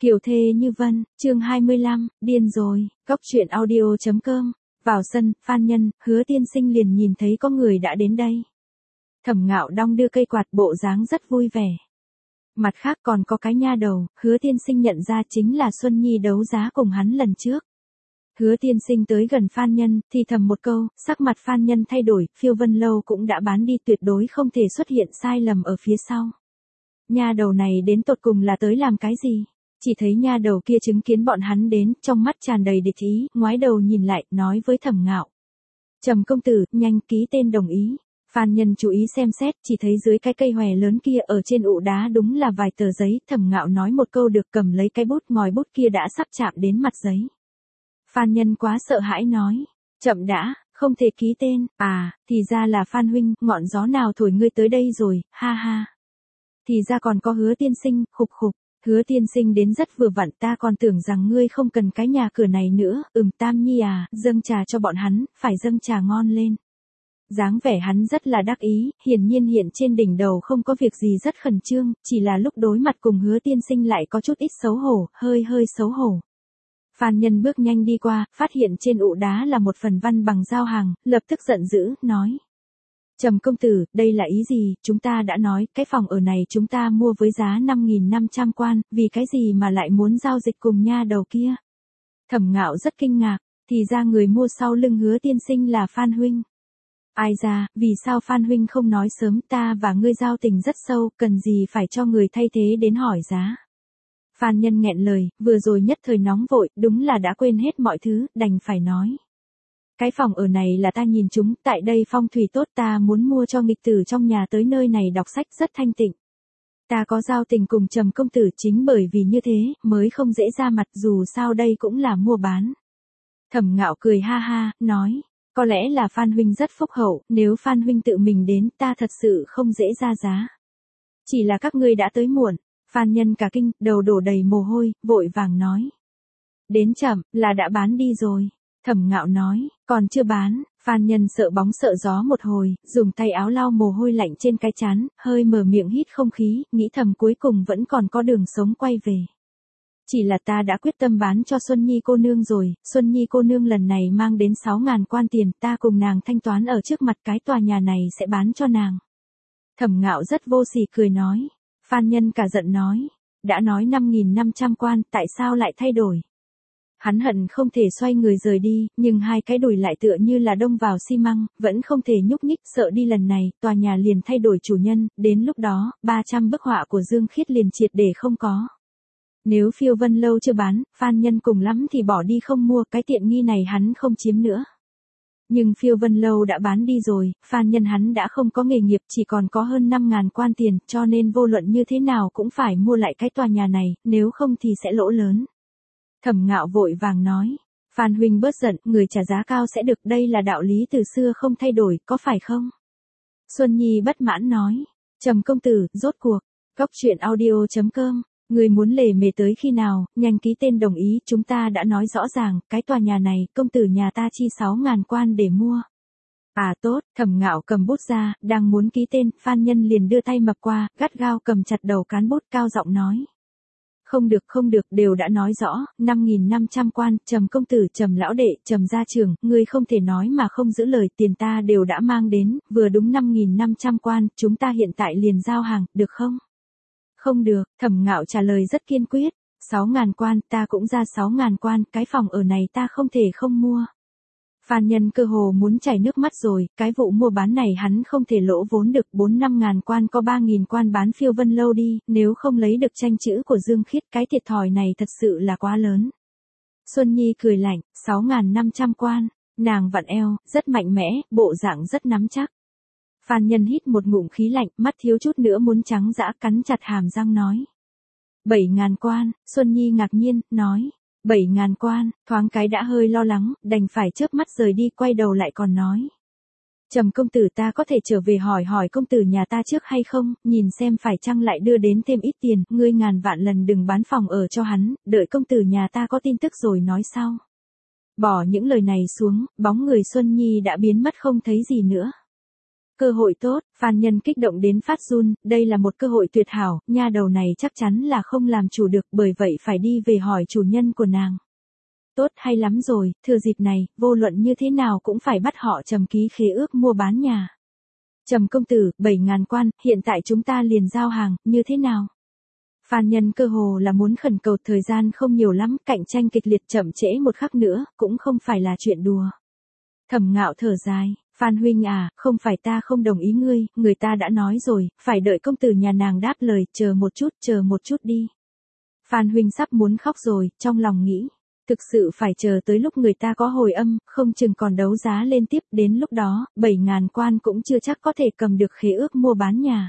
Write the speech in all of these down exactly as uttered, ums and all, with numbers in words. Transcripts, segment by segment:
Kiều thê như vân, chương hai mươi lăm, điên rồi, cóc truyện audio.com. Vào sân, Phan Nhân, Hứa Tiên Sinh liền nhìn thấy có người đã đến đây. Thẩm Ngạo đong đưa cây quạt, bộ dáng rất vui vẻ. Mặt khác còn có cái nha đầu, Hứa Tiên Sinh nhận ra chính là Xuân Nhi đấu giá cùng hắn lần trước. Hứa Tiên Sinh tới gần Phan Nhân, thì thầm một câu, sắc mặt Phan Nhân thay đổi, Phiêu Vân Lâu cũng đã bán đi, tuyệt đối không thể xuất hiện sai lầm ở phía sau. Nha đầu này đến tột cùng là tới làm cái gì? Chỉ thấy nha đầu kia chứng kiến bọn hắn đến, trong mắt tràn đầy địch ý, ngoái đầu nhìn lại, nói với Thẩm Ngạo. Trầm công tử, nhanh ký tên đồng ý. Phan Nhân chú ý xem xét, chỉ thấy dưới cái cây hòe lớn kia ở trên ụ đá đúng là vài tờ giấy, Thẩm Ngạo nói một câu được, cầm lấy cái bút, ngòi bút kia đã sắp chạm đến mặt giấy. Phan Nhân quá sợ hãi nói, chậm đã, không thể ký tên, à, thì ra là Phan huynh, ngọn gió nào thổi ngươi tới đây rồi, ha ha. Thì ra còn có Hứa Tiên Sinh, khục khục. Hứa Tiên Sinh đến rất vừa vặn, ta còn tưởng rằng ngươi không cần cái nhà cửa này nữa, ừm Tam Nhi à, dâng trà cho bọn hắn, phải dâng trà ngon lên. Dáng vẻ hắn rất là đắc ý, hiển nhiên hiện trên đỉnh đầu không có việc gì rất khẩn trương, chỉ là lúc đối mặt cùng Hứa Tiên Sinh lại có chút ít xấu hổ, hơi hơi xấu hổ. Phan Nhân bước nhanh đi qua, phát hiện trên ụ đá là một phần văn bằng giao hàng, lập tức giận dữ, nói. Trầm công tử, đây là ý gì, chúng ta đã nói, cái phòng ở này chúng ta mua với giá năm nghìn năm trăm quan, vì cái gì mà lại muốn giao dịch cùng nha đầu kia. Thẩm Ngạo rất kinh ngạc, thì ra người mua sau lưng Hứa Tiên Sinh là Phan huynh. Ai ra, vì sao Phan huynh không nói sớm, ta và ngươi giao tình rất sâu, cần gì phải cho người thay thế đến hỏi giá. Phan Nhân nghẹn lời, vừa rồi nhất thời nóng vội, đúng là đã quên hết mọi thứ, đành phải nói. Cái phòng ở này là ta nhìn chúng, tại đây phong thủy tốt, ta muốn mua cho nghịch tử trong nhà tới nơi này đọc sách rất thanh tịnh. Ta có giao tình cùng Trầm công tử, chính bởi vì như thế, mới không dễ ra mặt, dù sao đây cũng là mua bán. Thẩm Ngạo cười ha ha, nói, có lẽ là Phan huynh rất phúc hậu, nếu Phan huynh tự mình đến, ta thật sự không dễ ra giá. Chỉ là các ngươi đã tới muộn. Phan Nhân cả kinh, đầu đổ đầy mồ hôi, vội vàng nói. Đến chậm, là đã bán đi rồi. Thẩm Ngạo nói, còn chưa bán. Phan Nhân sợ bóng sợ gió một hồi, dùng tay áo lau mồ hôi lạnh trên cái trán, hơi mở miệng hít không khí, nghĩ thầm cuối cùng vẫn còn có đường sống quay về. Chỉ là ta đã quyết tâm bán cho Xuân Nhi cô nương rồi, Xuân Nhi cô nương lần này mang đến sáu ngàn quan tiền, ta cùng nàng thanh toán ở trước mặt, cái tòa nhà này sẽ bán cho nàng. Thẩm Ngạo rất vô sỉ cười nói. Phan Nhân cả giận nói, đã nói năm nghìn năm trăm quan, tại sao lại thay đổi? Hắn hận không thể xoay người rời đi, nhưng hai cái đùi lại tựa như là đông vào xi măng, vẫn không thể nhúc nhích, sợ đi lần này, tòa nhà liền thay đổi chủ nhân, đến lúc đó, ba trăm bức họa của Dương Khiết liền triệt để không có. Nếu Phiêu Vân Lâu chưa bán, Phan Nhân cùng lắm thì bỏ đi không mua, cái tiện nghi này hắn không chiếm nữa. Nhưng Phiêu Vân Lâu đã bán đi rồi, Phan Nhân hắn đã không có nghề nghiệp, chỉ còn có hơn năm ngàn quan tiền, cho nên vô luận như thế nào cũng phải mua lại cái tòa nhà này, nếu không thì sẽ lỗ lớn. Thẩm Ngạo vội vàng nói, Phan huynh bớt giận, người trả giá cao sẽ được, đây là đạo lý từ xưa không thay đổi, có phải không? Xuân Nhi bất mãn nói, Trầm công tử, rốt cuộc, cóc truyện audio.com. Người muốn lề mề tới khi nào, nhanh ký tên đồng ý, chúng ta đã nói rõ ràng, cái tòa nhà này, công tử nhà ta chi sáu ngàn quan để mua. À tốt, Thẩm Ngạo cầm bút ra, đang muốn ký tên, Phan Nhân liền đưa tay mập qua, gắt gao cầm chặt đầu cán bút, cao giọng nói. Không được không được, đều đã nói rõ, năm nghìn năm trăm quan, Trầm công tử, Trầm lão đệ, Trầm gia trưởng, ngươi không thể nói mà không giữ lời, tiền ta đều đã mang đến, vừa đúng năm nghìn năm trăm quan, chúng ta hiện tại liền giao hàng, được không? Không được, Thẩm Ngạo trả lời rất kiên quyết, sáu ngàn quan, ta cũng ra sáu ngàn quan, cái phòng ở này ta không thể không mua. Phan Nhân cơ hồ muốn chảy nước mắt rồi, cái vụ mua bán này hắn không thể lỗ vốn được, bốn năm ngàn quan có ba nghìn quan bán Phiêu Vân Lâu đi, nếu không lấy được tranh chữ của Dương Khiết, cái thiệt thòi này thật sự là quá lớn. Xuân Nhi cười lạnh, sáu ngàn năm trăm quan, nàng vặn eo, rất mạnh mẽ, bộ dạng rất nắm chắc. Phan Nhân hít một ngụm khí lạnh, mắt thiếu chút nữa muốn trắng dã, cắn chặt hàm răng nói. Bảy ngàn quan, Xuân Nhi ngạc nhiên, nói. Bảy ngàn quan, thoáng cái đã hơi lo lắng, đành phải chớp mắt rời đi, quay đầu lại còn nói. Trầm công tử, ta có thể trở về hỏi hỏi công tử nhà ta trước hay không, nhìn xem phải chăng lại đưa đến thêm ít tiền, ngươi ngàn vạn lần đừng bán phòng ở cho hắn, đợi công tử nhà ta có tin tức rồi nói sau. Bỏ những lời này xuống, bóng người Xuân Nhi đã biến mất không thấy gì nữa. Cơ hội tốt, Phan Nhân kích động đến phát run, đây là một cơ hội tuyệt hảo, nha đầu này chắc chắn là không làm chủ được, bởi vậy phải đi về hỏi chủ nhân của nàng. Tốt hay lắm rồi, thừa dịp này, vô luận như thế nào cũng phải bắt họ Trầm ký khế ước mua bán nhà. Trầm công tử, bảy ngàn quan, hiện tại chúng ta liền giao hàng, như thế nào? Phan Nhân cơ hồ là muốn khẩn cầu, thời gian không nhiều lắm, cạnh tranh kịch liệt, chậm trễ một khắc nữa, cũng không phải là chuyện đùa. Thẩm Ngạo thở dài, Phan huynh à, không phải ta không đồng ý ngươi, người ta đã nói rồi, phải đợi công tử nhà nàng đáp lời, chờ một chút, chờ một chút đi. Phan huynh sắp muốn khóc rồi, trong lòng nghĩ, thực sự phải chờ tới lúc người ta có hồi âm, không chừng còn đấu giá lên tiếp, đến lúc đó, bảy ngàn quan cũng chưa chắc có thể cầm được khế ước mua bán nhà.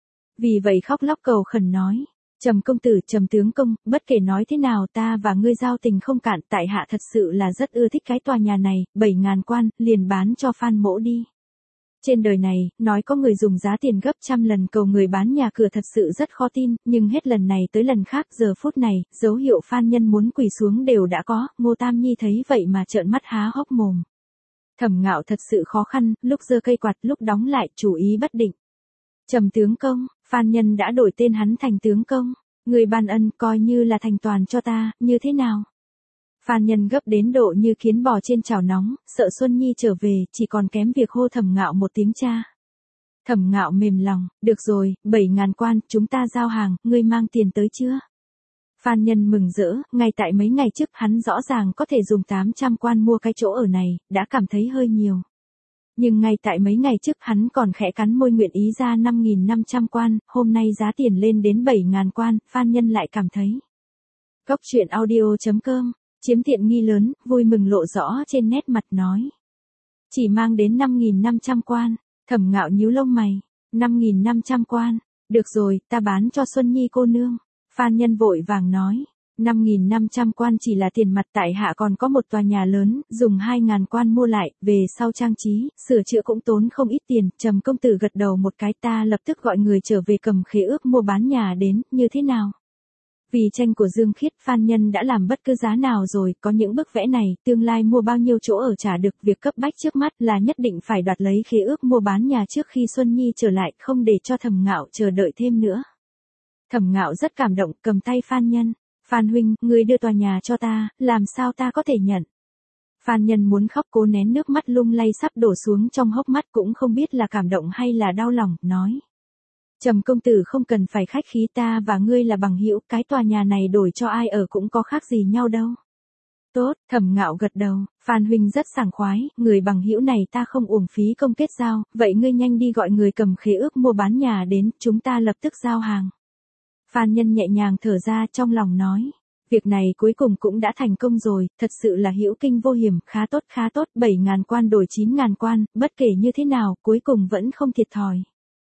Vì vậy khóc lóc cầu khẩn nói, Trầm công tử, Trầm tướng công, bất kể nói thế nào ta và ngươi giao tình không cạn, tại hạ thật sự là rất ưa thích cái tòa nhà này, bảy ngàn quan, liền bán cho Phan mỗ đi. Trên đời này, nói có người dùng giá tiền gấp trăm lần cầu người bán nhà cửa thật sự rất khó tin, nhưng hết lần này tới lần khác, giờ phút này, dấu hiệu Phan Nhân muốn quỳ xuống đều đã có, Ngô Tam Nhi thấy vậy mà trợn mắt há hốc mồm. Thẩm Ngạo thật sự khó khăn, lúc giơ cây quạt lúc đóng lại, chủ ý bất định. Trầm tướng công, Phan Nhân đã đổi tên hắn thành tướng công, người ban ân coi như là thành toàn cho ta, như thế nào? Phan Nhân gấp đến độ như kiến bò trên chảo nóng, sợ Xuân Nhi trở về, chỉ còn kém việc hô Thẩm Ngạo một tiếng cha. Thẩm Ngạo mềm lòng, được rồi, bảy ngàn quan, chúng ta giao hàng, ngươi mang tiền tới chưa? Phan Nhân mừng rỡ, ngay tại mấy ngày trước hắn rõ ràng có thể dùng tám trăm quan mua cái chỗ ở này, đã cảm thấy hơi nhiều. Nhưng ngay tại mấy ngày trước hắn còn khẽ cắn môi nguyện ý ra năm nghìn năm trăm quan, hôm nay giá tiền lên đến bảy ngàn quan, Phan Nhân lại cảm thấy. Cốc truyện audio chấm com, chiếm tiện nghi lớn, vui mừng lộ rõ trên nét mặt nói. Chỉ mang đến năm nghìn năm trăm quan, Thẩm Ngạo nhíu lông mày, năm nghìn năm trăm quan, được rồi, ta bán cho Xuân Nhi cô nương. Phan Nhân vội vàng nói. năm nghìn năm trăm quan chỉ là tiền mặt, tại hạ còn có một tòa nhà lớn, dùng hai nghìn quan mua lại, về sau trang trí, sửa chữa cũng tốn không ít tiền, Trầm công tử gật đầu một cái, ta lập tức gọi người trở về cầm khế ước mua bán nhà đến, như thế nào? Vì tranh của Dương Khiết, Phan Nhân đã làm bất cứ giá nào rồi, có những bức vẽ này, tương lai mua bao nhiêu chỗ ở trả được, việc cấp bách trước mắt là nhất định phải đoạt lấy khế ước mua bán nhà trước khi Xuân Nhi trở lại, không để cho Thẩm Ngạo chờ đợi thêm nữa. Thẩm Ngạo rất cảm động, cầm tay Phan Nhân. Phan huynh, ngươi đưa tòa nhà cho ta, làm sao ta có thể nhận? Phan Nhân muốn khóc, cố nén nước mắt lung lay sắp đổ xuống trong hốc mắt, cũng không biết là cảm động hay là đau lòng, nói. Trầm công tử không cần phải khách khí, ta và ngươi là bằng hữu, cái tòa nhà này đổi cho ai ở cũng có khác gì nhau đâu. Tốt, Thẩm Ngạo gật đầu, Phan huynh rất sảng khoái, người bằng hữu này ta không uổng phí công kết giao, vậy ngươi nhanh đi gọi người cầm khế ước mua bán nhà đến, chúng ta lập tức giao hàng. Phan Nhân nhẹ nhàng thở ra, trong lòng nói, việc này cuối cùng cũng đã thành công rồi, thật sự là hữu kinh vô hiểm, khá tốt khá tốt, bảy ngàn quan đổi chín ngàn quan, bất kể như thế nào, cuối cùng vẫn không thiệt thòi.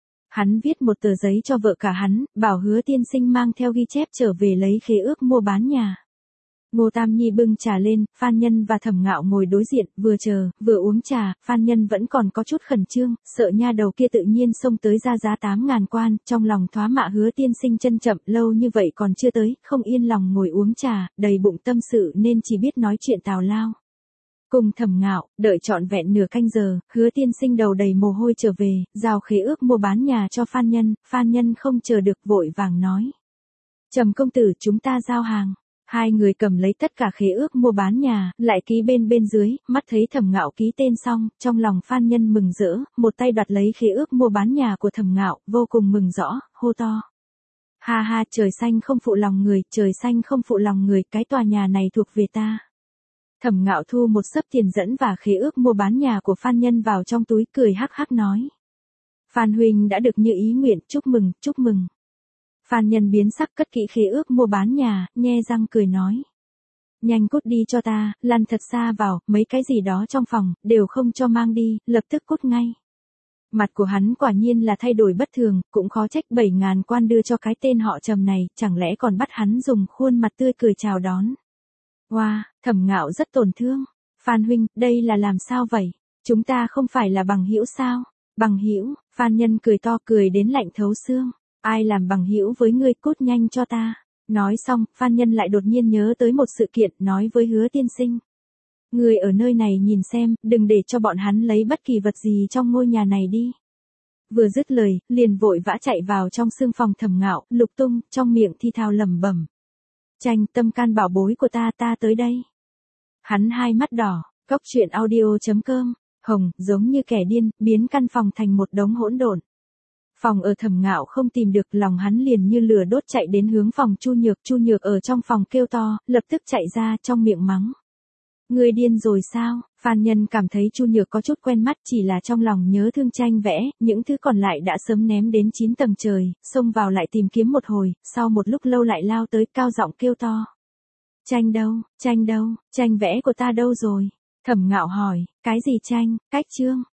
Hắn viết một tờ giấy cho vợ cả hắn, bảo Hứa tiên sinh mang theo ghi chép trở về lấy khế ước mua bán nhà. Ngô Tam Nhi bưng trà lên, Phan Nhân và Thẩm Ngạo ngồi đối diện, vừa chờ, vừa uống trà, Phan Nhân vẫn còn có chút khẩn trương, sợ nha đầu kia tự nhiên xông tới ra giá tám ngàn quan, trong lòng thoá mạ Hứa tiên sinh chân chậm, lâu như vậy còn chưa tới, không yên lòng ngồi uống trà, đầy bụng tâm sự nên chỉ biết nói chuyện tào lao. Cùng Thẩm Ngạo, đợi trọn vẹn nửa canh giờ, Hứa tiên sinh đầu đầy mồ hôi trở về, giao khế ước mua bán nhà cho Phan Nhân, Phan Nhân không chờ được vội vàng nói. Trầm công tử, chúng ta giao hàng. Hai người cầm lấy tất cả khế ước mua bán nhà, lại ký bên bên dưới, mắt thấy Thẩm Ngạo ký tên xong, trong lòng Phan Nhân mừng rỡ, một tay đoạt lấy khế ước mua bán nhà của Thẩm Ngạo, vô cùng mừng rõ, hô to. Ha ha, trời xanh không phụ lòng người, trời xanh không phụ lòng người, cái tòa nhà này thuộc về ta. Thẩm Ngạo thu một xấp tiền dẫn và khế ước mua bán nhà của Phan Nhân vào trong túi, cười hắc hắc nói. Phan huynh đã được như ý nguyện, chúc mừng, chúc mừng. Phan Nhân biến sắc, cất kỹ khế ước mua bán nhà, nhe răng cười nói. Nhanh cút đi cho ta, lăn thật xa vào, mấy cái gì đó trong phòng, đều không cho mang đi, lập tức cút ngay. Mặt của hắn quả nhiên là thay đổi bất thường, cũng khó trách bảy ngàn quan đưa cho cái tên họ Trầm này, chẳng lẽ còn bắt hắn dùng khuôn mặt tươi cười chào đón. Wow, Thẩm Ngạo rất tổn thương. Phan huynh, đây là làm sao vậy? Chúng ta không phải là bằng hữu sao? Bằng hữu? Phan Nhân cười to, cười đến lạnh thấu xương. Ai làm bằng hữu với ngươi, cút nhanh cho ta. Nói xong, Phan Nhân lại đột nhiên nhớ tới một sự kiện, nói với Hứa tiên sinh. Ngươi ở nơi này nhìn xem, đừng để cho bọn hắn lấy bất kỳ vật gì trong ngôi nhà này đi. Vừa dứt lời, liền vội vã chạy vào trong sương phòng Thẩm Ngạo, lục tung, trong miệng thi thào lẩm bẩm. Tranh, tâm can bảo bối của ta, ta tới đây. Hắn hai mắt đỏ, cốc truyện audio chấm com, hồng, giống như kẻ điên, biến căn phòng thành một đống hỗn độn. Phòng ở Thẩm Ngạo không tìm được, lòng hắn liền như lửa đốt chạy đến hướng phòng Chu Nhược, Chu Nhược ở trong phòng kêu to, lập tức chạy ra, trong miệng mắng. Ngươi điên rồi sao? Phan Nhân cảm thấy Chu Nhược có chút quen mắt, chỉ là trong lòng nhớ thương tranh vẽ, những thứ còn lại đã sớm ném đến chín tầng trời, xông vào lại tìm kiếm một hồi, sau một lúc lâu lại lao tới, cao giọng kêu to. Tranh đâu, tranh đâu, tranh vẽ của ta đâu rồi? Thẩm Ngạo hỏi, cái gì tranh, cách chương,